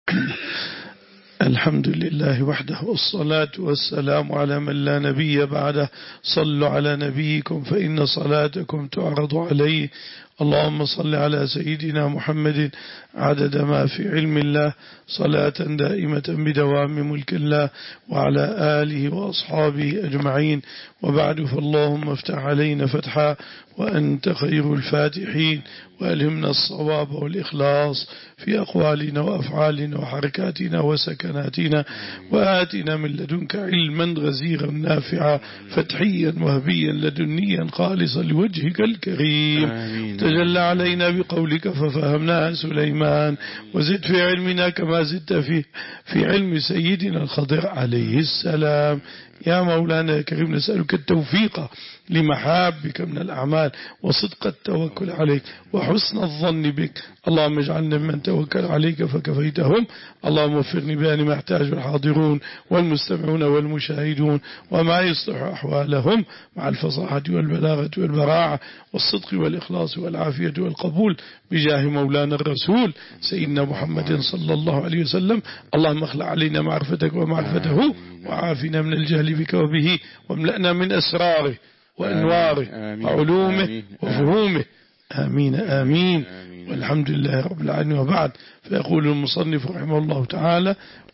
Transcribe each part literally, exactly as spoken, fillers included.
الحمد لله وحده والصلاة والسلام على من لا نبي بعده. صلوا على نبيكم فإن صلاتكم تعرض عليه. اللهم صل على سيدنا محمد عدد ما في علم الله صلاة دائمة بدوام ملك الله وعلى آله وأصحابه أجمعين. وبعد، فاللهم افتح علينا فتحا وأنت خير الفاتحين، وألهمنا الصواب والإخلاص في أقوالنا وأفعالنا وحركاتنا وسكناتنا، وآتنا من لدنك علما غزيرا نافعا فتحيا وهبيا لدنيا خالصا لوجهك الكريم. تجلى علينا بقولك ففهمناها سليمان، وزد في علمنا كما زدت في, في علم سيدنا الخضر عليه السلام. يا مولانا يا كريم، نسألك التوفيق لمحابك من الأعمال وصدق التوكل عليك وحسن الظن بك. اللهم اجعلنا من توكل عليك فكفيتهم. اللهم وفقني بأن ما يحتاج الحاضرون والمستمعون والمشاهدون وما يصلح أحوالهم مع الفصاحة والبلاغة والبراعة والصدق والإخلاص والعافية والقبول بجاه مولانا الرسول سيدنا محمد صلى الله عليه وسلم. اللهم اخلع علينا معرفتك ومعرفته وعافنا من الجهل بك وبه، واملأنا من أسراره وأنواره وعلومه وفهومه. آمين آمين, آمين. والحمد لله رب العالمين. وبعد، فيقول المصنف رحمه الله تعالى: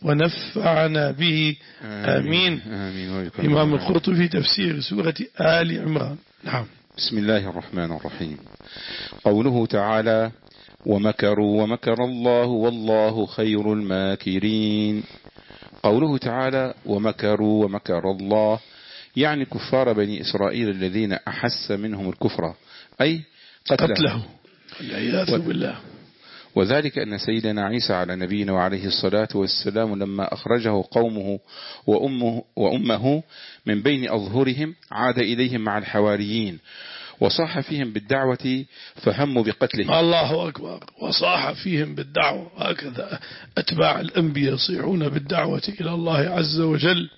ونفعنا به. آمين, آمين. آمين. إمام القرطبي في تفسير سورة آل عمران. نعم. بسم الله الرحمن الرحيم. قوله تعالى: ومكروا ومكر الله والله خير الماكرين. قوله تعالى: ومكروا ومكر الله، يعني كفار بني إسرائيل الذين أحس منهم الكفر، أي قتله, قتله. والعياذ بالله. وذلك أن سيدنا عيسى على نبينا وعليه الصلاة والسلام لما أخرجه قومه وأمه, وأمه من بين أظهرهم عاد إليهم مع الحواريين وصاح فيهم بالدعوة فهموا بقتله. الله أكبر. وصاح فيهم بالدعوة، هكذا أتباع الأنبياء يصيحون بالدعوة إلى الله عز وجل.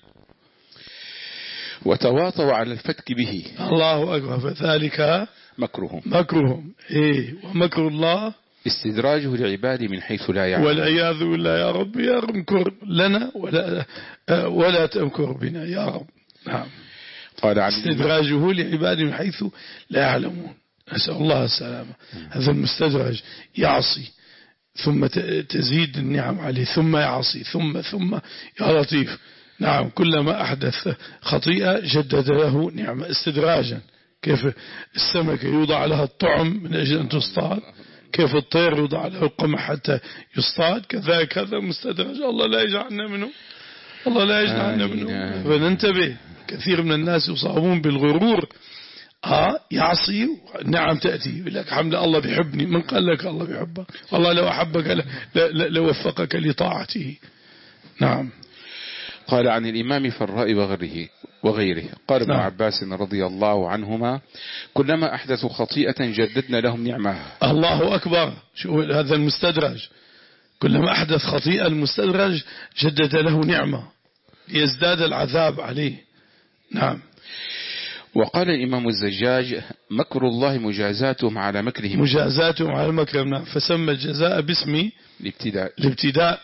وتواطوا على الفتك به. الله أكبر. فذلك مكرهم مكرهم إيه ومكر الله استدراجه لعباده من حيث لا يعلم. والعياذ بالله. يا رب يا رب امكر لنا ولا ولا تمكر بنا يا رب. نعم. قال عن استدراجه لعباده من حيث لا يعلمون، نسأل الله السلامة. هذا المستدرج يعصي ثم تزيد النعم عليه ثم يعصي ثم ثم يا لطيف. نعم. كلما أحدث خطيئة جدد له نعمة استدراجا. كيف السمكة يوضع لها الطعم من أجل أن تصطاد، كيف الطير يوضع له القمح حتى يصطاد، كذلك هذا مستدرج. الله لا يجعلنا منه، الله لا يجعلنا منه. فننتبه. كثير من الناس يصابون بالغرور. آه يعصي نعم تأتي يقول لك حمد الله بيحبني. من قال لك الله بيحبك؟ والله لو أحبك لوفقك لطاعته. نعم. قال عن الإمام فراء وغيره وغيره قال ابن عباس رضي الله عنهما: كلما أحدثوا خطيئة جددنا لهم نعمة. الله أكبر. شو هذا المستدرج؟ كلما أحدث خطيئة المستدرج جدد له نعمة ليزداد العذاب عليه. نعم. وقال الإمام الزجاج: مكر الله مجازاتهم على مكرهم. مجازاتهم على مكرهم. نعم. فسمى الجزاء باسم الابتداء. الابتداء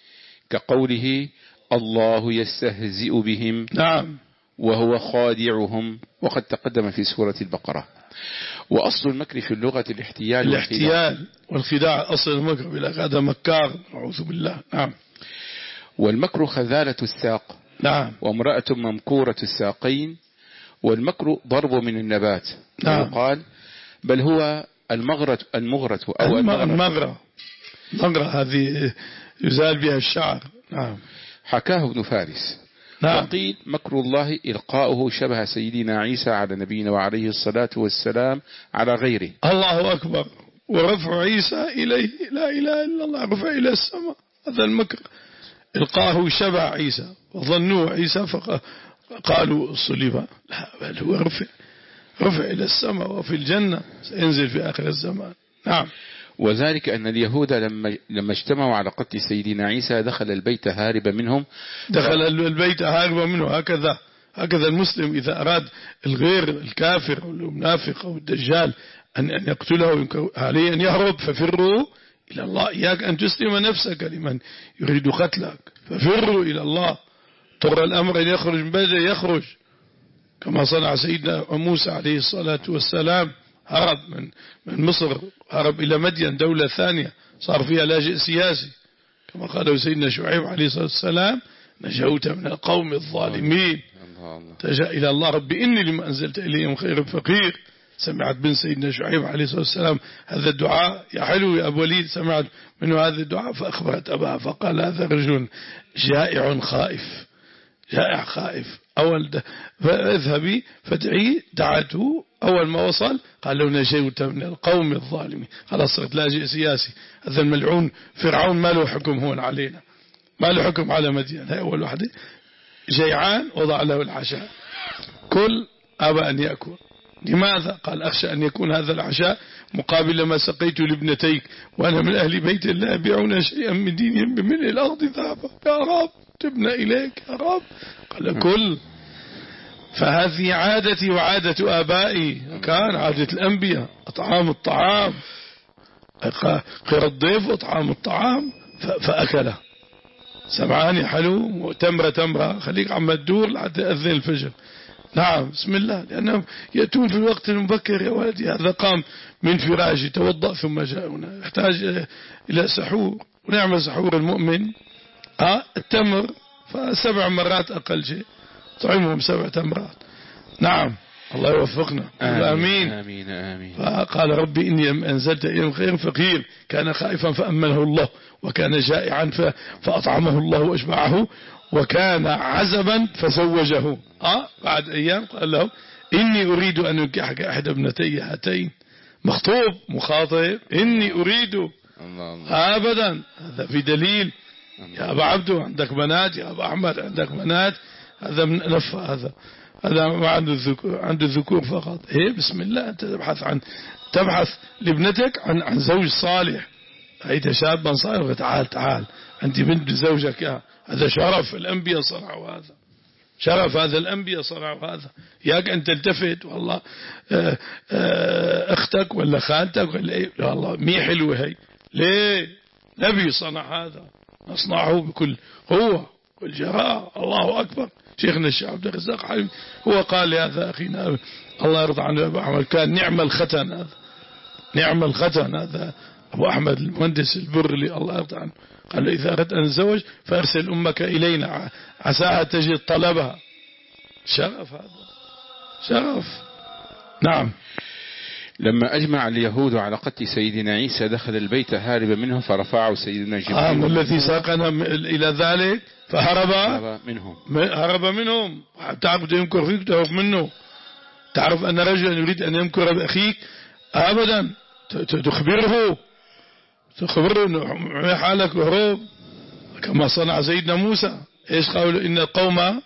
كقوله: الله يستهزئ بهم. نعم. وهو خادعهم، وقد تقدم في سورة البقرة. وأصل المكر في اللغة الاحتيال الاحتيال والخداع. أصل المكر هذا مكار، نعوذ بالله. نعم. والمكر خذالة الساق. نعم. وامرأة ممكورة الساقين. والمكر ضرب من النبات. نعم. قال: بل هو المغرة المغرة أو المغرة. المغرة هذه يزال بها الشعر. نعم. حكاه ابن فارس. نعم. وقيل مكر الله إلقاؤه شبه سيدنا عيسى على نبينا وعليه الصلاة والسلام على غيره. الله أكبر. ورفع عيسى إليه لا إله إلا الله، رفع إلى السماء. هذا المكر. إلقاؤه شبه عيسى وظنوه عيسى فقالوا صلب. لا، بل هو رفع رفع إلى السماء وفي الجنة سينزل في آخر الزمان. نعم. وذلك أن اليهود لما لما اجتمعوا على قتل سيدنا عيسى دخل البيت هاربا منهم. دخل البيت هاربا منه. هكذا هكذا المسلم إذا أراد الغير الكافر أو المنافق أو الدجال أن أن يقتله عليه أن يهرب، ففروا إلى الله. إياك أن تسلم نفسك لمن يريد قتلك، ففروا إلى الله. اضطر الأمر أن يخرج من بلده يخرج، كما صنع سيدنا موسى عليه الصلاة والسلام، هرب من من مصر، هرب إلى مدين، دولة ثانية صار فيها لاجئ سياسي، كما قال سيدنا شعيب عليه الصلاة والسلام: نجوت من القوم الظالمين، تجا إلى الله. رب إني لما أنزلت إليهم خير فقير. سمعت بن سيدنا شعيب عليه الصلاة والسلام هذا الدعاء: يا حلو يا أبو وليد، سمعت منه هذا الدعاء، فأخبرت أباها فقال: هذا رجل جائع خائف، جائع خائف. أول فاذهبي فادعي. دعته، أول ما وصل قال: لو نجوت من القوم الظالمين. خلاص صرت لاجئ سياسي. هذا الملعون فرعون ما له حكم هون علينا، ما له حكم على مدين. هاي أول واحدة. جيعان وضع له العشاء، كل أبى أن يأكل. لماذا؟ قال: أخشى أن يكون هذا العشاء مقابل ما سقيت لابنتيك، وأنا من أهل بيت لا يبيعون شيئا من دينهم بملء الأرض ذهبا. يا رب تبنى إليك يا رب. قال: كل. فهذه عادتي وعادة آبائي، كان عادة الأنبياء أطعام الطعام، خير الضيف وأطعام الطعام. فأكله. سمعاني حلو، تمرة تمرة، خليك عم تدور لحتى يأذن الفجر. نعم، بسم الله، لأنهم يأتون في الوقت المبكر يا ولدي. هذا قام من فراشه توضأ ثم جاء هنا، يحتاج إلى سحور، ونعمل سحور المؤمن آه التمر، فسبع مرات أقل شيء، طعمهم سبع تمرات. نعم، الله يوفقنا. آمين آمين آمين. فقال: ربي إني أنزلت إليهم خير فقير، كان خائفا فأمنه الله، وكان جائعا فأطعمه الله وأشبعه، وكان عزبا فزوجه. آه بعد أيام قال له: إني أريد أن أنكحك أحد ابنتي هاتين. مخطوب مخاطب، إني أريد. الله الله. أبدا، هذا في دليل. الله. يا أبا عبدو عندك بنات، يا أبا أحمد عندك بنات، هذا من نفى. هذا هذا ما عنده الذكور، عنده الذكور فقط. إيه بسم الله، أنت تبحث عن تبحث لابنتك عن عن زوج صالح. أيت شابا صالح، تعال تعال عندي بنت زوجك. يا هذا شرف، الأنبياء صنعوا هذا، شرف هذا الأنبياء صنعوا هذا. ياك أن تلتفت والله آآ آآ أختك ولا خالتك ولا إيه، لا والله مي حلوة هي. ليه؟ نبي صنع هذا، نصنعه بكل قوة والجراء. الله أكبر. شيخنا الشيخ عبد الرزاق حبيب هو قال لهذا أخينا الله يرضى عنه أبو أحمد، كان نعم الختن هذا، نعم الختن هذا أبو أحمد المهندس البرلي الله يرضى عنه. قال له: إذا أردت أن تتزوج فأرسل أمك إلينا عساها تجد طلبها. شرف هذا، شرف. نعم. لما أجمع اليهود على قتل سيدنا عيسى دخل البيت هاربا منهم، فرفعه سيدنا جبريل. آه الذي ساقنا إلى ذلك، فهرب منهم هرب منهم. تعرف يمكر فيك، تعرف منه. تعرف أن رجلا يريد أن يمكر بأخيك، أبدا تخبره، تخبره أنه حالك وهروب، كما صنع سيدنا موسى. إيش قالوا؟ إن القوم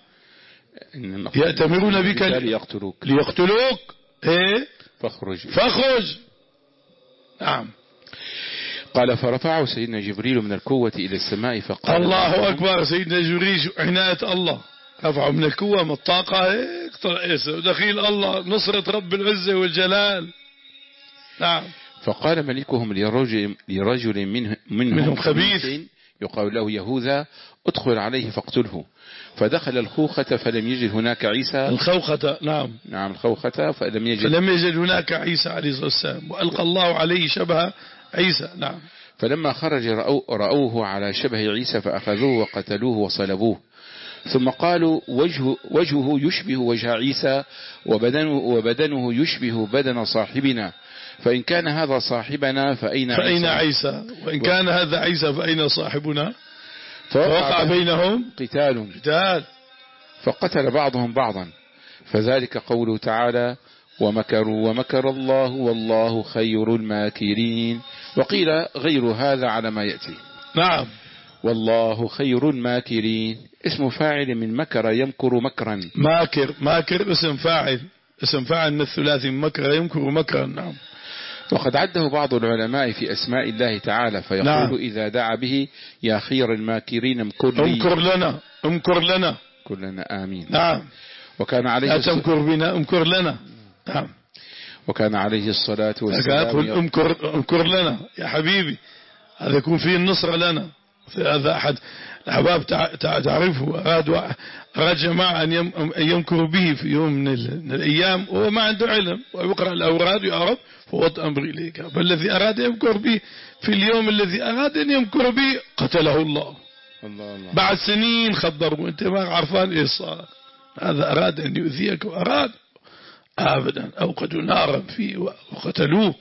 يأتمرون بك ليقتلوك ليقتلوك إيه فاخرج فاخرج. نعم. قال: فرفعه سيدنا جبريل من الكوة إلى السماء فقال: الله أكبر. سيدنا جبريل عناية الله، رفعه من الكوة من الطاقة هيك دخيل الله، نصرة رب العزة والجلال. نعم. فقال ملكهم لرجل, لرجل منه منهم, منهم خبيث يقال له يهوذا: ادخل عليه فاقتله. فدخل الخوخة فلم يجد هناك عيسى. الخوخة. نعم نعم الخوخة فلم يجد فلم يجد هناك عيسى عليه الصلاة والسلام، وألقى الله عليه شبه عيسى. نعم. فلما خرج رأوه على شبه عيسى فأخذوه وقتلوه وصلبوه. ثم قالوا: وجهه, وجهه يشبه وجه عيسى، وبدنه, وبدنه يشبه بدن صاحبنا، فإن كان هذا صاحبنا فأين عيسى, فأين عيسى؟ وإن كان هذا عيسى فأين صاحبنا؟ فوقع بينهم قتال قتال فقتل بعضهم بعضا. فذلك قوله تعالى: ومكروا ومكر الله والله خير الماكرين. وقيل غير هذا على ما يأتي. نعم. والله خير الماكرين اسم فاعل من مكر يمكر مكرا. ماكر ماكر اسم فاعل، اسم فاعل من الثلاثي، مكر يمكر مكرا. نعم. وقد عده بعض العلماء في أسماء الله تعالى فيقول: نعم. إذا دعا به: يا خير الماكرين امكر لي، امكر لنا، امكر لنا كلنا آمين. نعم. وكان عليه لا تمكر بنا، امكر لنا. نعم. وكان عليه الصلاة والسلام يقول امكر, امكر لنا يا حبيبي. هذا يكون فيه النصرة لنا. هذا أحد الأحباب تعرفه، أراد أراد جماعة أن يمكروا به في يوم من الأيام وهو ما عنده علم ويقرأ الأوراد ويعرف فوض أمر إليك. فالذي أراد يمكر به في اليوم الذي أراد أن يمكر به قتله الله. الله الله. بعد سنين خبروا أنت ما عرفان إيه صار. هذا أراد أن يؤذيك وأراد أبدا أوقدوا نارا فيه وقتلوه.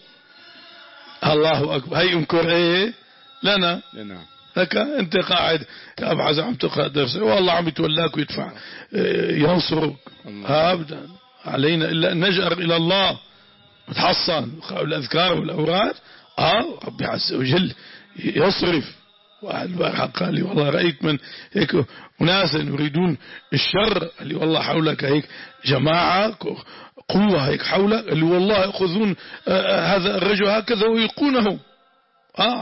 الله أكبر. هاي يمكر إيه لنا لنا. هكا أنت قاعد أبعز عم تقرأ درس والله عم يتولاك ويدفع ينصرك. أبدا علينا إلا أن نجأر إلى الله متحصن الأذكار والأوراد. آه ربي عز وجل يصرف. واحد البارحة قال لي والله رأيت من هيك أناسا يريدون الشر اللي والله حولك هيك جماعة قوة هيك حولك اللي والله يأخذون آه هذا الرجل هكذا ويلقونه آه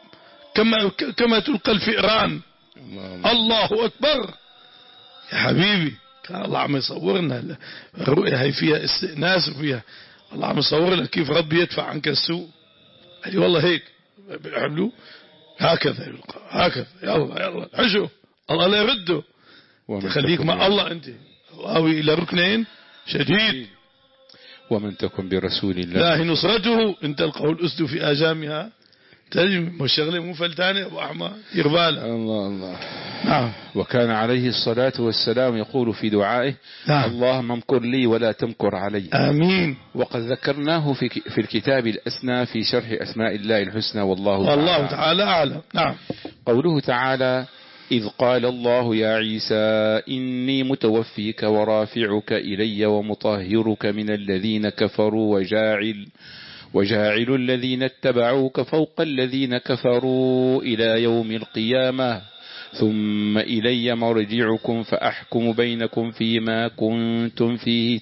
كما كما تلقى الفئران. الله, الله أكبر يا حبيبي. كان الله عم يصورنا الرؤية هي فيها استئناس وفيها الله عم يصور لك كيف ربي يدفع عنك السوء. قال والله هيك بيعملوا هكذا يلقى هكذا يلا يلا حشو الله لا يرده. خليك مع الله أنت آوي إلى ركنين شديد. ومن تكن برسول الله لا نصرته إن تلقوا الأسد في آجامها تجم مشغله مو فلتاني أبو أحمد يرباله. الله الله. نعم. وكان عليه الصلاة والسلام يقول في دعائه نعم. اللهم امكر لي ولا تمكر علي. آمين. وقد ذكرناه في في الكتاب الأسنى في شرح أسماء الله الحسنى والله والله تعالى, تعالى أعلم. نعم. قوله تعالى إذ قال الله يا عيسى إني متوفيك ورافعك إلي ومطهرك من الذين كفروا وجاعل وجاعل الذين اتبعوك فوق الذين كفروا إلى يوم القيامة ثم إلي مرجعكم فأحكم بينكم فيما كنتم فيه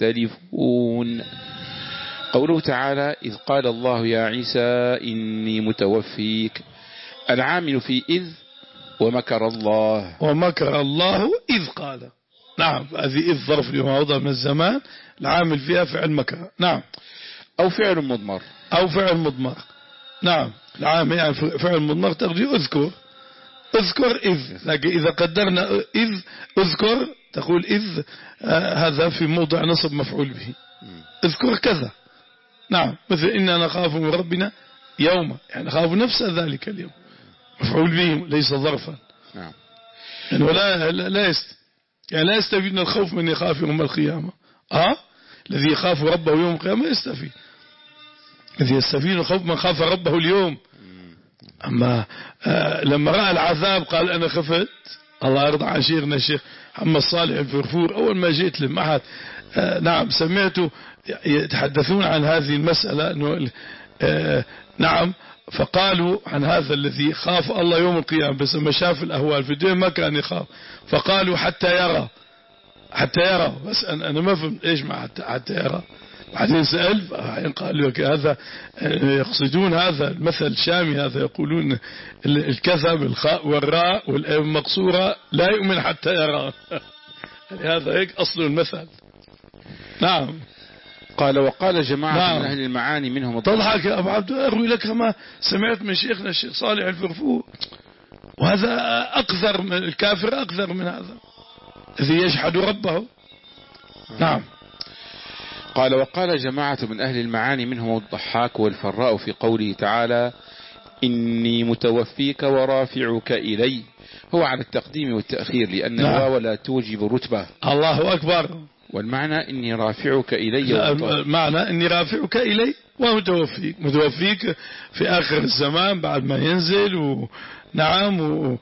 تختلفون. قوله تعالى إذ قال الله يا عيسى إني متوفيك العامل في إذ ومكر الله ومكر الله إذ قال. نعم هذه إذ ظرف لموضع من الزمان العامل فيها فعل مكر. نعم. أو فعل مضمر أو فعل مضمر. نعم العام يعني فعل مضمر تقضي أذكر أذكر إذ. لكن إذا قدرنا إذ أذكر تقول إذ آه هذا في موضع نصب مفعول به. أذكر كذا. نعم مثل إننا نخاف من ربنا يوما يعني نخاف نفس ذلك اليوم مفعول به ليس ظرفا. نعم يعني لا لا يست يعني لا يستفيد من الخوف من يخاف يوم القيامة. آه الذي يخاف ربه يوم القيامة يستفيد. الذي يستفيد الخوف من خاف ربه اليوم. أما آه لما رأى العذاب قال أنا خفت. الله يرضى عن شيخنا الشيخ محمد صالح الفرفور أول ما جئت للمعهد آه نعم سمعته يتحدثون عن هذه المسألة أنه آه نعم فقالوا عن هذا الذي خاف الله يوم القيامة بس ما شاف الأهوال في الدنيا ما كان يخاف فقالوا حتى يرى حتى يرى. بس أنا, أنا ما فهمت إيش مع حتى, حتى يرى. بعدين سأل قالوا لك هذا يقصدون هذا المثل الشامي هذا يقولون الكذب الخاء والراء والأيم المقصورة لا يؤمن حتى يرى. هذا هيك أصل المثل. نعم. قال وقال جماعة نعم. من أهل المعاني منهم تضحك يا أبو عبد أروي لك ما سمعت من شيخنا الشيخ صالح الفرفور وهذا أقذر من الكافر أقذر من هذا الذي يجحد ربه. نعم. قال وقال جماعة من أهل المعاني منهم الضحاك والفراء في قوله تعالى إني متوفيك ورافعك إلي هو على التقديم والتأخير لأن نعم. الواو لا توجب رتبة. الله أكبر. والمعنى إني رافعك إلي المعنى إني رافعك إلي ومتوفيك متوفيك في آخر الزمان بعد ما ينزل ونعم و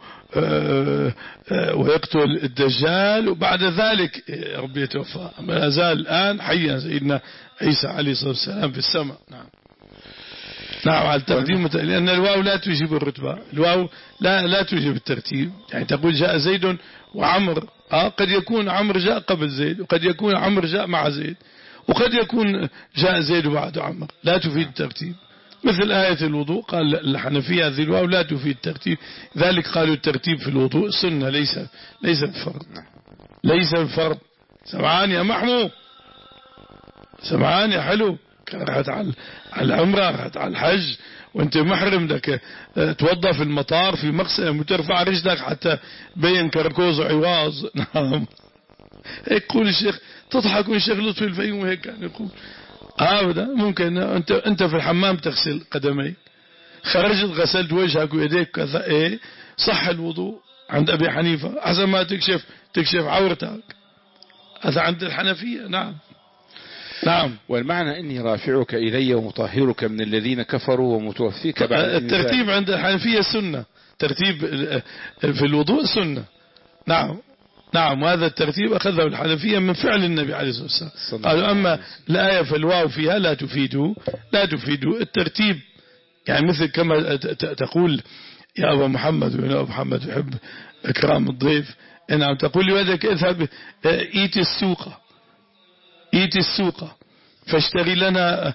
ويقتل الدجال وبعد ذلك ربي يتوفى. ما زال الآن حيا سيدنا عيسى عليه الصلاة والسلام في السماء. نعم. نعم على التقديم لأن الواو لا توجب الرتبة. الواو لا لا توجب الترتيب يعني تقول جاء زيد وعمر آه قد يكون عمر جاء قبل زيد وقد يكون عمر جاء مع زيد وقد يكون جاء زيد بعد عمر لا تفيد الترتيب. مثل آية الوضوء قال الحنفية هذه الواو لا تفيد الترتيب ذلك قالوا الترتيب في الوضوء سنة ليس ليس بفرض ليس بفرض. سمعان يا محمود سمعان يا حلو رحت على العمرة، رحت على الحج وانت محرم، بدك توضى في المطار في مقسم وترفع رجلك حتى بين كركوز وعواز. نعم هيك يقول الشيخ، تضحك والشيخ لطفي الفيوم هيك كان يقول. ابدا ممكن انت انت في الحمام تغسل قدميك، خرجت غسلت وجهك ويديك كذا، ايه صح الوضوء عند ابي حنيفه، احسن ما تكشف تكشف عورتك، هذا عند الحنفيه. نعم نعم. والمعنى إني رافعك إلي ومطهرك من الذين كفروا ومتوفيك بعد الترتيب عند الحنفية سنة، ترتيب في الوضوء سنة. نعم نعم، وهذا الترتيب أخذه الحنفية من فعل النبي عليه الصلاة والسلام. قالوا أما الآية فالواو فيها لا تفيد لا تفيد الترتيب، يعني مثل كما تقول يا أبا محمد، ويا أبا محمد يحب إكرام الضيف، نعم تقول لولدك اذهب ايت السوق، ايت السوق فاشتري لنا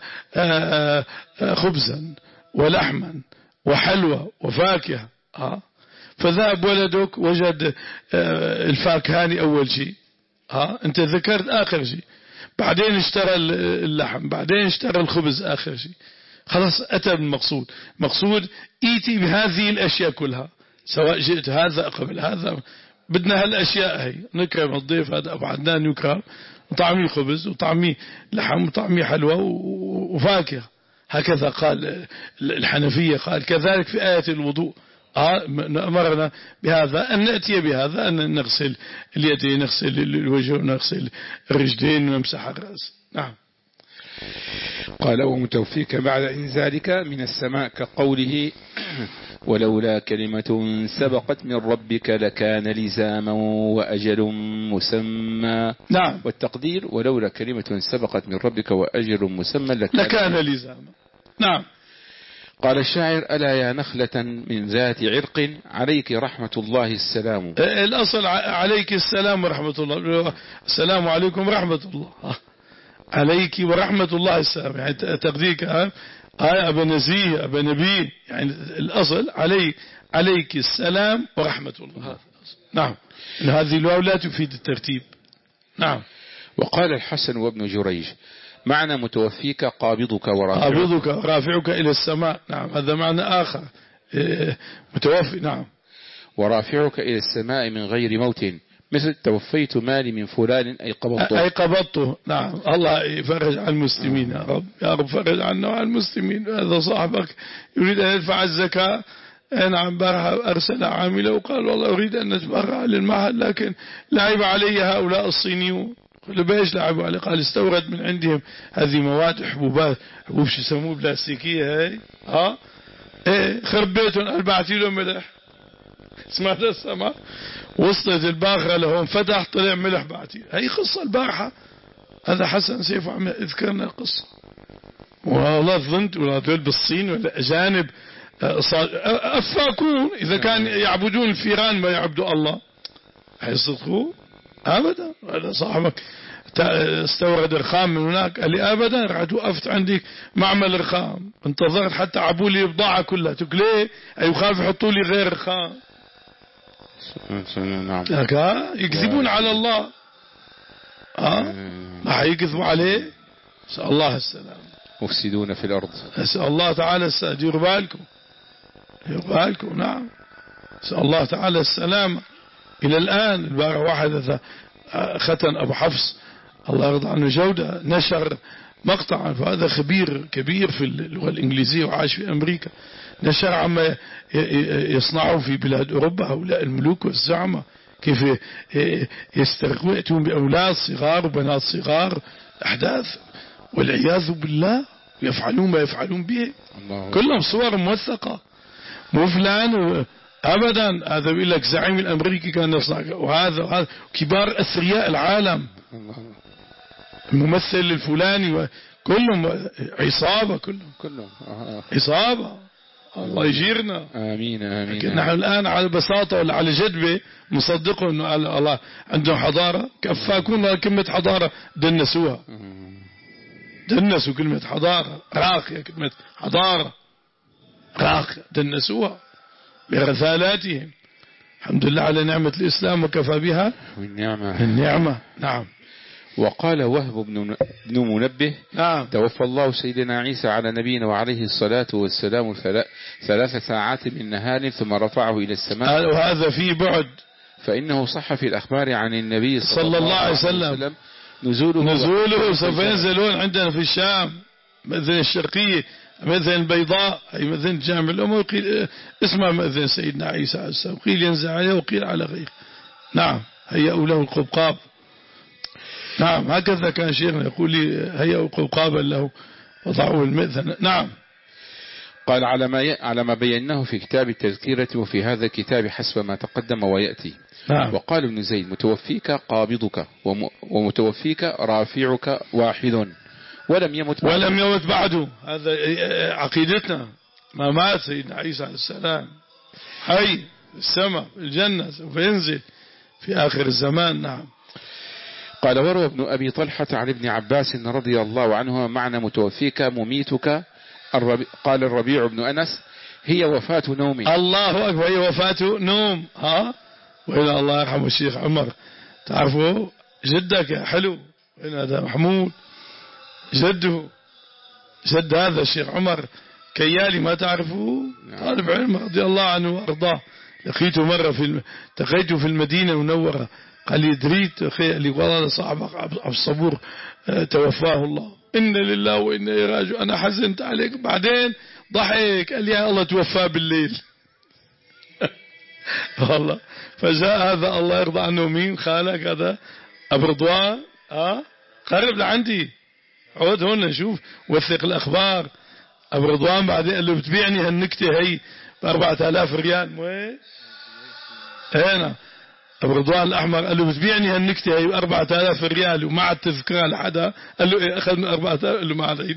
خبزا ولحما وحلوى وفاكهة. ها فذهب ولدك وجد الفاكهاني أول شيء، ها أنت ذكرت آخر شيء، بعدين اشترى اللحم، بعدين اشترى الخبز آخر شيء، خلاص أتى بالمقصود. مقصود ايتي بهذه الأشياء كلها، سواء جئت هذا قبل هذا، بدنا هالأشياء هي نكرم الضيف، هذا أبو عدنان يكرم، وطعمي خبز وطعمي لحم وطعمي حلوى وفاكهة. هكذا قال الحنفية. قال كذلك في آية الوضوء أمرنا بهذا، أن نأتي بهذا، أن نغسل اليدين، نغسل الوجه، ونغسل الرجلين، ونمسح الرأس. نعم. قال ومتوفيك بعد ذلك من السماء كقوله ولولا كلمة سبقت من ربك لكان لزاما وأجل مسمى. نعم. والتقدير ولولا كلمة سبقت من ربك وأجل مسمى لكان, لكان لزاما. نعم. قال الشاعر ألا يا نخلة من ذات عرق عليك رحمة الله السلام. الأصل عليك السلام ورحمة الله، السلام عليكم ورحمة الله، عليك ورحمة الله السلام، يعني تقديرك آه أبا نزيه أبا نبي، يعني الأصل عليك عليك السلام ورحمة الله. نعم. هذه الواو لا تفيد الترتيب. نعم. وقال الحسن وابن جريج معنى متوفيك قابضك ورافعك، قابضك ورافعك إلى السماء. نعم هذا معنى آخر متوفي. نعم. ورافعك إلى السماء من غير موت، مثل توفيت مالي من فلان أي قبضته أي قبضته. نعم. الله يفرج عن المسلمين يا رب، يا رب فرج عنا وعن المسلمين. هذا صاحبك يريد أن يدفع الزكاة، نعم بارها أرسل عامله وقال والله أريد أن نتبرع للمعهد، لكن لعب علي هؤلاء الصينيون. قال بإيش لعبوا عليه؟ قال استورد من عندهم هذه مواد حبوبات، حبوب شو يسموه بلاستيكية هاي، ها ايه خرب بيتهم. قال بعتي له ملح، سمعت السمع، وصلت الباخرة لهون، فتح طلع ملح بعتي. هي قصة البارحة، هذا حسن سيف عم يذكرنا القصة. والله ظننت ولا دول بالصين ولا أجانب أفاكون، إذا كان يعبدون الفيران ما يعبدوا الله، هيصدقوا أبدا. هذا صاحبك استورد الخام من هناك، قال لي أبدا، رحت وقفت عندك معمل الخام، انتظرت حتى عبوا لي البضاعة كلها. تقول ليه؟ أي خاف يحطوا لي غير الخام. نعم. يكذبون على الله، ها ما حيكذبوا عليه. نسأل الله السلام. مفسدون في الأرض، نسأل الله تعالى السلام. ديروا بالكم ديروا بالكم. نعم نسأل الله تعالى السلام. إلى الآن البارح واحد ختن أبو حفص الله يرضى عنه جودة نشر مقطعا، فهذا خبير كبير في اللغة الإنجليزية وعاش في أمريكا، نشر عما يصنعوا في بلاد أوروبا هؤلاء الملوك والزعماء، كيف يسترقون يأتون بأولاد صغار وبنات صغار، أحداث والعياذ بالله، يفعلون ما يفعلون به، كلهم صور موثقة. مو فلان أبدا، هذا بيقول لك زعيم الأمريكي كان يصنع، وهذا وهذا كبار أثرياء العالم، الممثل الفلاني، كلهم عصابة، كلهم كلهم عصابة. الله يجيرنا. آمين آمين. لكن نحن الآن على بساطة ولا على جدبة مصدقوا أنه الله عندهم حضارة، كفاكون كلمة حضارة دنسوها، دنسوا كلمة حضارة راقية، كلمة حضارة راقية دنسوها برذالاتهم. الحمد لله على نعمة الإسلام وكفى بها النعمة النعمة. نعم. وقال وهب بن بن منبه نعم. توفى الله سيدنا عيسى على نبينا وعليه الصلاة والسلام ثلاث ساعات من نهار ثم رفعه إلى السماء، وهذا فيه بعد، فإنه صح في الأخبار عن النبي صلى, صلى الله عليه وسلم, وسلم نزوله, نزوله سوف ينزلون عندنا في الشام مأذن الشرقية، مأذن البيضاء، أي مأذن جامع الأمة، وقيل اسمه مأذن سيدنا عيسى عليه السلام، قيل ينزل عليه وقيل على غيره. نعم. هيئوا له القبقاب. نعم. هكذا كان شيخنا يقول لي هيئوا قبقابا له وضعوا المأذن. نعم. قال على ما على ما بيناه في كتاب التذكرة وفي هذا الكتاب حسب ما تقدم ويأتي. نعم. وقال ابن زيد متوفيك قابضك ومتوفيك رافعك واحد ولم يمت بعده. ولم يمت بعده. هذا عقيدتنا، ما مات سيدنا عيسى عليه السلام حي السماء الجنة سوف ينزل في آخر الزمان. نعم. قال وروى ابن أبي طلحة عن ابن عباس رضي الله عنهما معنى متوفيك مميتك الربيع. قال الربيع بن أنس هي وفاة نوم. الله أكبر. هي وفاة نوم. ها. وإلى الله يرحمه الشيخ عمر، تعرفوا جدك حلو، وإن هذا محمود جده، جد هذا الشيخ عمر كيالي، ما تعرفوا؟ طالب علم رضي الله عنه وأرضاه، لقيته مرة في الم... تقيته في المدينة المنورة، قال لي دريت خيالي والله صاحبك عبد الصبور توفاه الله، إن لله وإنا إليه راجعون، أنا حزنت عليك. بعدين ضحك قال لي يا الله توفاه بالليل. والله. فجاء هذا الله يرضى عنه، مين خالك هذا أبو رضوان، اه قرب لعندي، عود هون نشوف وثق الأخبار. أبو رضوان بعدين قال له بتبيعني هالنكتة هي بأربعة آلاف ريال. وين هنا أبو رضوان الأحمر قال له بتبيعني هالنكتة هي بأربعة آلاف ريال ومع التذكرة لحدا؟ قال له إيه أخذ من أربعة آلاف؟ قال له ما عليك.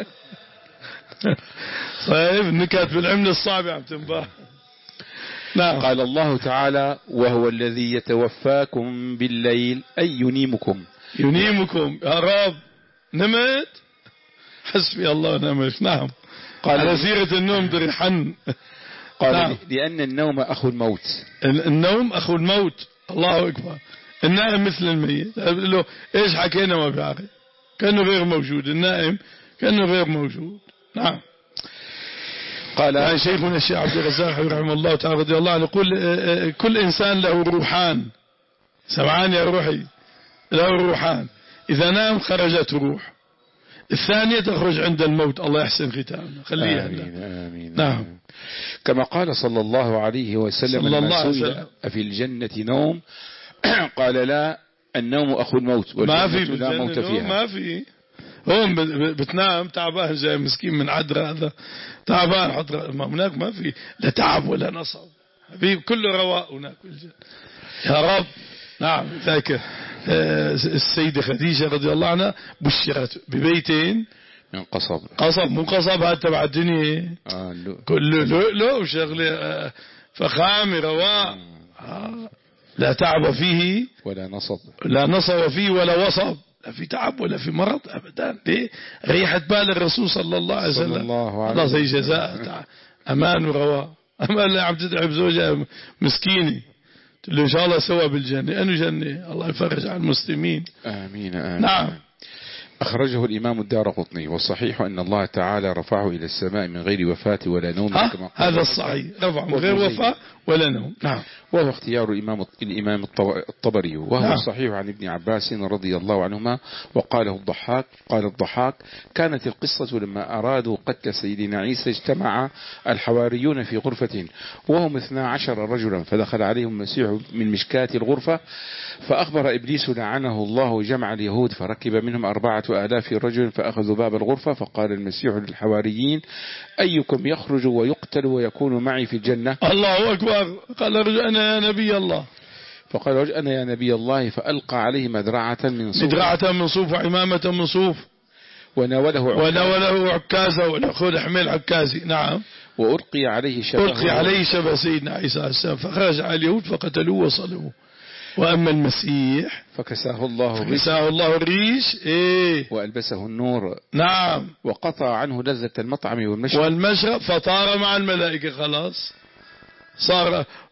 صحيح النكات بالعملة الصعبة عم تنباع. نعم. قال الله تعالى وهو الذي يتوفاكم بالليل أي ينيمكم. ينيمكم يا رب. نمت حسبي الله ونعمت. نعم. قال على سيرة النوم بريحن. قال نعم. لأن النوم أخو الموت. النوم أخو الموت. الله أكبر. النائم مثل الميت. له إيش حكينا ما بيعرف، كأنه غير موجود. النائم كأنه غير موجود. نعم. قال شيخنا الشيخ عبد الرزاق رحمه الله تعالى رضي الله عنه يقول كل إنسان له روحان. سمعان يا روحي؟ له روحان، إذا نام خرجت روح، الثانية تخرج عند الموت. الله يحسن ختامنا. خليها. آمين آمين. نعم. كما قال صلى الله عليه وسلم صلى الله عليه وسلم في الجنة نوم قال لا النوم أخو الموت ما في لا موت فيها. ما في. هون بتنام تعبان جاي مسكين من عدر هذا تعبان حط هناك ما في لا تعب ولا نصب، في كله رواء هناك بالجنة يا رب. نعم. ذاك السيدة خديجة رضي الله عنها بشرت ببيتين من قصب. قصب مو قصب هذا تبع الدنيا. آه كله لؤلؤ وشغله فخامة رواء. آه. لا تعب فيه ولا نصب، لا نصب فيه ولا وصب، لا في تعب ولا في مرض أبدا. ليه؟ ريحة بال الرسول صلى الله عليه وسلم. الله زي جزاء أمان ورواء. أما اللي عم تتعب زوجها مسكيني تقول له إن شاء الله سوى بالجنة، أنه جنة الله يفرج عن المسلمين. آمين آمين. نعم. أخرجه الإمام الدارقطني والصحيح أن الله تعالى رفعه إلى السماء من غير وفاة ولا نوم كما قال. هذا الصحيح، رفع من غير وفاة ولا نوم. نعم. وهو اختيار الإمام الإمام الطبري وهو نعم. صحيح عن ابن عباس رضي الله عنهما. وقاله الضحاك قال الضحاك كانت القصة لما أرادوا قتل سيدنا عيسى اجتمع الحواريون في غرفة وهم اثنا عشر رجلا، فدخل عليهم المسيح من مشكاة الغرفة فأخبر إبليس لعنه الله جمع اليهود، فركب منهم أربعة آلاف رجل فأخذوا باب الغرفة، فقال المسيح للحواريين أيكم يخرج ويقتل ويكون معي في الجنة؟ الله أكبر. قال رجل أنا يا نبي الله. فقال رجل أنا يا نبي الله، فألقى عليه مدرعة من صوف مدرعة من صوف وعمامة من صوف وناوله وناوله عكازة ونأخذ حمل عكازي. نعم. وألقي عليه شبه ألقي عليه شبه سيدنا عيسى عليه السلام، فخرج على اليهود فقتلوه وصلبوه. وأما المسيح فكساه الله فكساه الله الريش إيه وألبسه النور. نعم. وقطع عنه لذة المطعم والمشرب والمشرب، فطار مع الملائكة خلاص، صار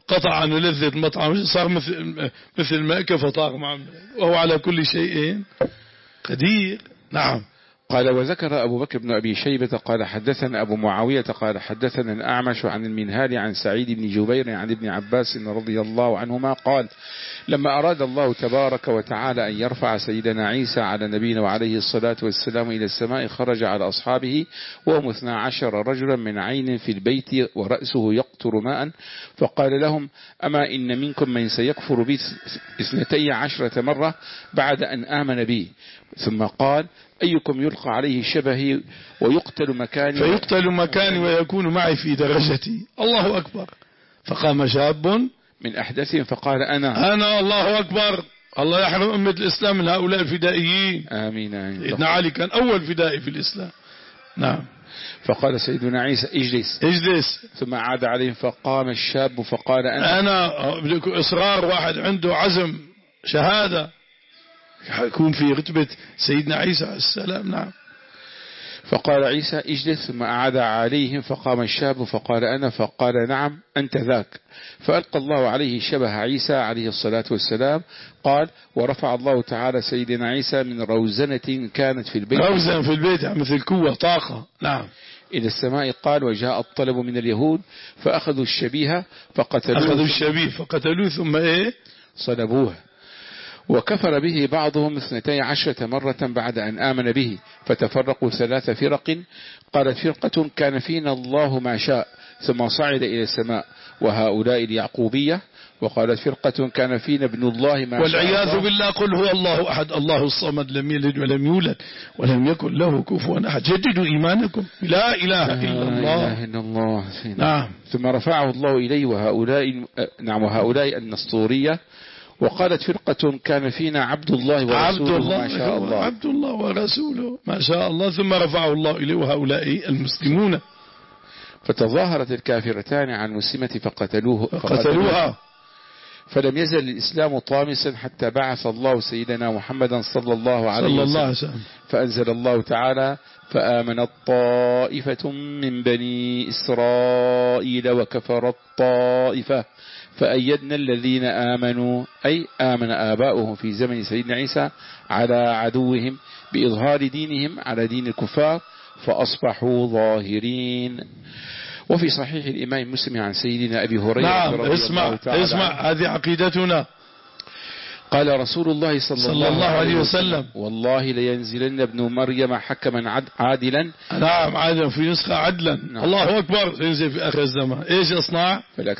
قطع عنه لذة المطعم، صار مثل مثل مائكة فطار معه، وهو على كل شيء قدير. نعم. قال وذكر أبو بكر بن أبي شيبة قال حدثنا أبو معاوية قال حدثنا الأعمش عن المنهال عن سعيد بن جبير عن ابن عباس رضي الله عنهما قال لما أراد الله تبارك وتعالى أن يرفع سيدنا عيسى على نبينا وعليه الصلاة والسلام إلى السماء خرج على أصحابه وهم اثنا عشر رجلا من عين في البيت ورأسه يقطر ماء فقال لهم أما إن منكم من سيكفر بي اثنتي عشرة مرة بعد أن آمن بي ثم قال أيكم يلقى عليه شبهي ويقتل مكاني فيقتل مكاني ويكون معي في درجتي. الله أكبر. فقام شاب من أحدثهم فقال أنا أنا. الله أكبر. الله يحرم أمة الإسلام من هؤلاء الفدائيين. آمين آمين. سيدنا علي كان أول فدائي في الإسلام. نعم. فقال سيدنا عيسى اجلس اجلس. ثم عاد عليهم فقام الشاب فقال أنا أنا. إصرار واحد عنده عزم شهادة يكون في رتبة سيدنا عيسى عليه السلام. نعم. فقال عيسى اجلس ثم أعاد عليهم فقام الشاب فقال أنا فقال نعم أنت ذاك فألقى الله عليه شبه عيسى عليه الصلاة والسلام. قال ورفع الله تعالى سيدنا عيسى من روزنة كانت في البيت روزنة في البيت مثل قوة طاقة. نعم. إلى السماء. قال وجاء الطلب من اليهود فأخذوا الشبيه فقتلوه أخذوا الشبيه فقتلوه ثم إيه صلبوه. وكفر به بعضهم اثنتي عشرة مرة بعد أن آمن به فتفرقوا ثلاث فرق. قالت فرقة كان فينا الله ما شاء ثم صعد إلى السماء وهؤلاء اليعقوبية. وقالت فرقة كان فينا ابن الله ما شاء والعياذ بالله. قل هو الله أحد الله الصمد لم يلد ولم يولد ولم يكن له كفوا أحد. جددوا إيمانكم. لا إله إلا الله. لا إله إلا الله. نعم. ثم رفعه الله إليه وهؤلاء نعم وهؤلاء النسطورية. وقالت فرقة كان فينا عبد الله ورسوله عبد الله ما شاء الله عبد الله ورسوله ما شاء الله. ثم رفعه الله إليه وهؤلاء المسلمون. فتظاهرت الكافرتان عن المسلمة فقتلوه فقتلوها. فلم يزل الإسلام طامسا حتى بعث الله سيدنا محمدا صلى الله عليه صلى وسلم, الله عليه وسلم. فأنزل الله تعالى فآمنت طائفة من بني إسرائيل وكفرت طائفة فأيدنا الذين آمنوا أي آمن آباؤهم في زمن سيدنا عيسى على عدوهم بإظهار دينهم على دين الكفار فأصبحوا ظاهرين. وفي صحيح الإمام مسلم عن سيدنا أبي هريرة نعم. اسمع اسمع هذه عقيدتنا. قال رسول الله صلى, صلى الله, الله عليه وسلم, وسلم والله لينزلن ابن مريم حكما عادلا. نعم عادلا في نسخة عدلا. نعم. الله أكبر. ينزل في آخر الزمان إيش يصنع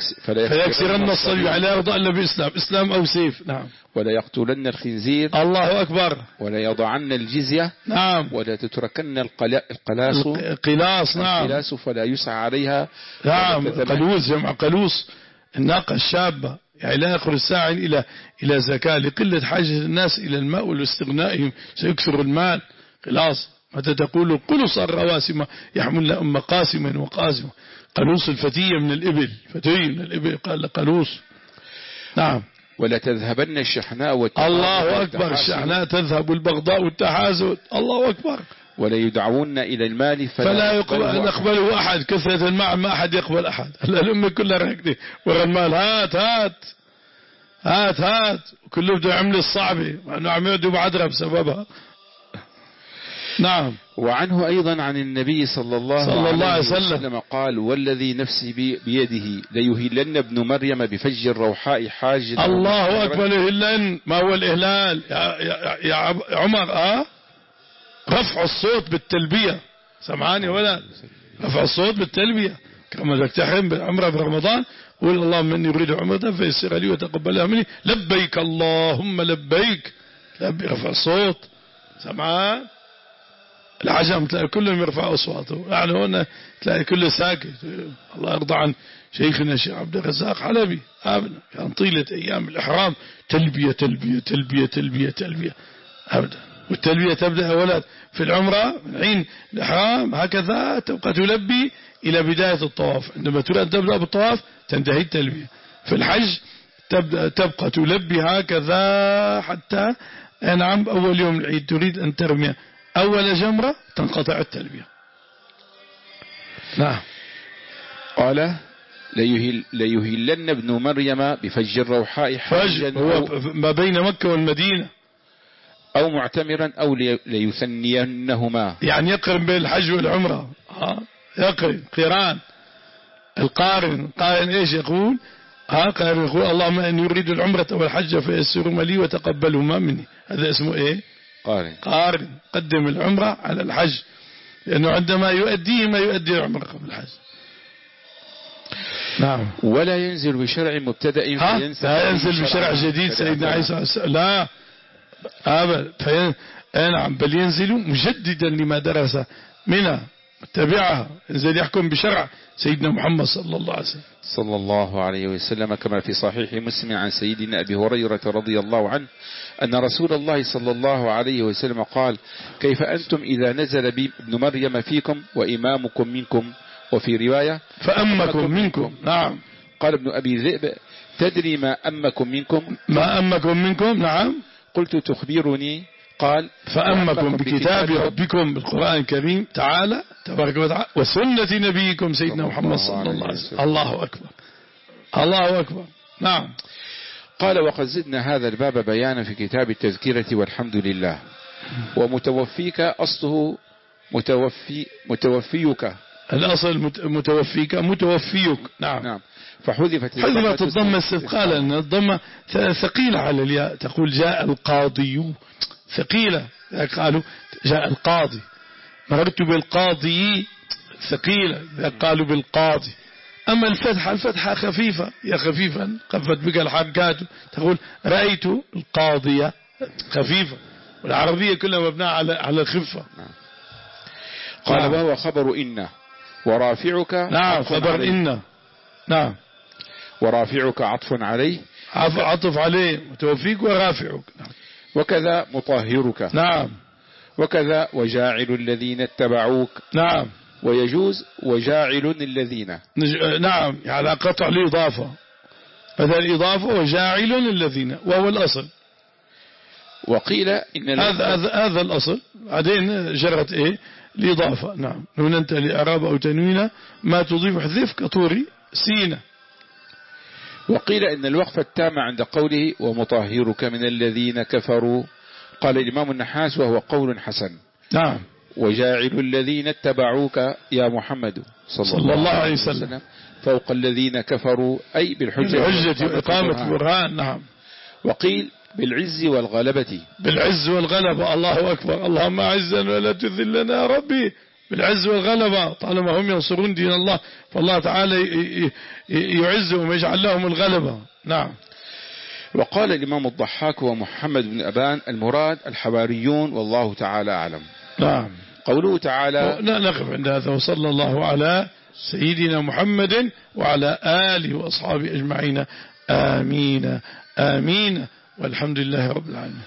فيكسرن الصليب على أرض إلا بإسلام إسلام أو سيف. نعم. ولا يقتلن الخنزير. الله أكبر. ولا يضعن الجزية. نعم. ولا تتركن القلاص القلاص. نعم. القلاص فلا يسعى عليها. نعم. قلوس جمع قلوس الناقة الشابة يعني لا يخرج الساعي إلى إلى زكاة لقلة حاجة الناس إلى الماء والاستغنائهم سيكثر المال. خلاص متى تقول قلص الرواسم يحمل أم قاسما وقاسما. قلوص الفتية من الإبل فتي من الإبل قال قلوص. نعم. ولا تذهبن الشحناء والتحاسد. الله أكبر. الشحناء تذهب البغضاء والتحاسد. الله أكبر. ولا يدعون إلى المال فلا, فلا يقبل يقبله أحد. كثرة المال ما أحد يقبل أحد. الأمة كلها ركضة ورا المال. هات هات هات هات كله بده يعمل الصعبة مع أنه عم يعدوا بعذرة بسببها. نعم. وعنه أيضا عن النبي صلى الله, صلى الله عليه وسلم. وسلم قال والذي نفسي بيده ليهلن ابن مريم بفج الروحاء حاجة. الله أكبر. يهلن ما هو الإهلال يا, يا, يا عمر آه رفع الصوت بالتلبية. سمعاني ولا رفع الصوت بالتلبية كما بدك تحرم بالعمرة برمضان قول اللهم إني أريد عمرة فيسر لي وتقبلها مني لبيك اللهم لبيك. لبي رفع الصوت. سمعان. العجم تلاقي كلهم يرفعوا أصواته يعني هنا تلاقي كله ساكت. الله يرضى عن شيخنا الشيخ عبد الرزاق حلبي أبدا كان طيلة أيام الإحرام تلبية تلبية تلبية تلبية تلبية أبدا. والتلبية تبدأ أولا في العمرة من حين الإحرام هكذا تبقى تلبي إلى بداية الطواف. عندما تريد أن تبدأ بالطواف تنتهي التلبية. في الحج تبدأ تبقى تلبي هكذا حتى نعم أول يوم العيد تريد أن ترمي أول جمرة تنقطع التلبية. نعم. قال ليهل ليهلن ابن مريم بفج الروحاء حاجا هو ما بين مكة والمدينة، أو معتمرا أو ليثنينهما، يعني يقرن بين الحج والعمرة، يقرن قران. القارن قارن ايش يقول؟ ها قارن يقول اللهم اني يريد العمرة والحج فيسرهما لي وتقبلهما مني. هذا اسمه ايه؟ قارن. قارن قدم العمرة على الحج، لأنه عندما يؤديه ما يؤدي العمرة قبل الحج. نعم. ولا ينزل بشرع مبتدأ فينسخ، لا ينزل بشرع جديد سيدنا عيسى، لا أبدا. في... نعم، بل ينزل مجددا لما درس منها تبعها، ينزل يحكم بشرع سيدنا محمد صلى الله عليه وسلم صلى الله عليه وسلم، كما في صحيح مسلم عن سيدنا أبي هريرة رضي الله عنه أن رسول الله صلى الله عليه وسلم قال: كيف أنتم إذا نزل ابن مريم فيكم وإمامكم منكم، وفي رواية فأمكم منكم. نعم. قال ابن أبي ذئب: تدري ما أمكم منكم؟ ما أمكم منكم. نعم. قلت: تخبرني؟ قال: فأمكم بكتاب ربكم بالقرآن الكريم تعالى تبارك وتعالى وسنة نبيكم سيدنا محمد صلى الله عليه وسلم. الله أكبر، الله أكبر. نعم. قال: وقد زدنا هذا الباب بيانا في كتاب التذكرة والحمد لله. ومتوفيك أصله متوفي متوفيك، الأصل متوفيك متوفيك. نعم. نعم. فحذفت حذفت الضمة استثقالا، أن الضمة ثقيلة على الياء. تقول جاء القاضي ثقيلة، قالوا جاء القاضي. مررت بالقاضي ثقيلة، قالوا بالقاضي. أما الفتحة، الفتحة خفيفة، يا خفيفا خفت بك الحركات. تقول رأيت القاضية خفيفة، والعربية كلها مبناة على على الخفة. قال: نعم. وهو خبر إن ورافعك. نعم، خبر إن. نعم. ورافعك عطف عليه، عطف عليه متوفيك ورافعك. نعم. وكذا مطهرك. نعم. وكذا وجاعل الذين اتبعوك. نعم. ويجوز وجاعل الذين. نج... نعم، على قطع الإضافة، هذا الإضافة وجاعل الذين، وهو الأصل. وقيل إن هذا هذا هذا الأصل، بعدين جرت إيه الإضافة. نعم. نون أنت لإعراب أو تنوين ما تضيف حذف كطوري سينة. وقيل إن الوقف التام عند قوله ومطهرك من الذين كفروا. قال الإمام النحاس: وهو قول حسن. نعم. وجاعل الذين اتبعوك يا محمد صلى, صلى الله عليه وسلم فوق الذين كفروا، أي بالحجة وإقامة البرهان. نعم. وقيل بالعز والغلبة. بالعز والغلبة. الله أكبر. اللهم أعزنا ولا تذلنا يا ربي. بالعز والغلبة، طالما هم ينصرون دين الله فالله تعالى يعزهم ويجعل لهم الغلبة. نعم. وقال الإمام الضحاك ومحمد بن أبان: المراد الحواريون، والله تعالى أعلم. نعم. قوله تعالى. لا نقف عند هذا، وصلى الله على سيدنا محمد وعلى آله وأصحابه أجمعين. آمين آمين، والحمد لله رب العالمين.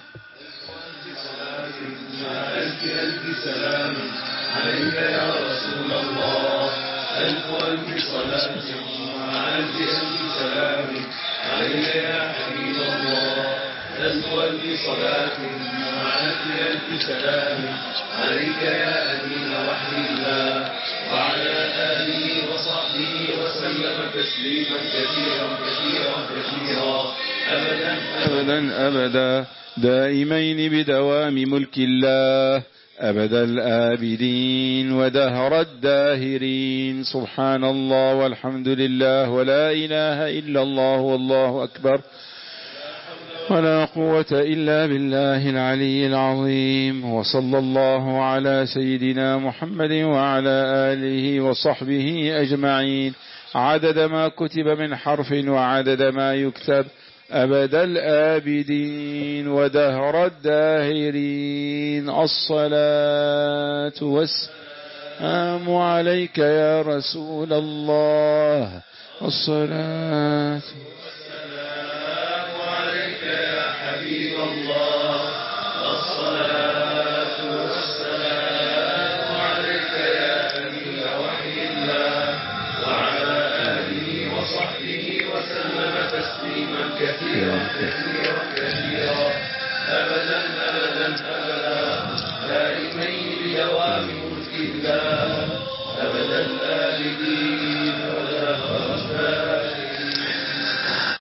ألف سلام عليك يا رسول الله، ألف ألف صلاة مع ألف ألف سلام عليك يا حبيب الله، ألف ألف صلاة مع ألف ألف سلام عليك يا أمين وحي الله، وعلى آله وصحبه وسلم تسليما كثيرا كثيرا كثيرا أبدا أبدا أبدا دائمين بدوام ملك الله، أبد الآبدين ودهر الداهرين. سبحان الله والحمد لله ولا إله إلا الله والله أكبر، ولا قوة إلا بالله العلي العظيم. وصلى الله على سيدنا محمد وعلى آله وصحبه أجمعين، عدد ما كتب من حرف وعدد ما يكتب، أبد الآبدين ودهر الداهرين. الصلاة والسلام عليك يا رسول الله، الصلاة والسلام عليك يا حبيب الله.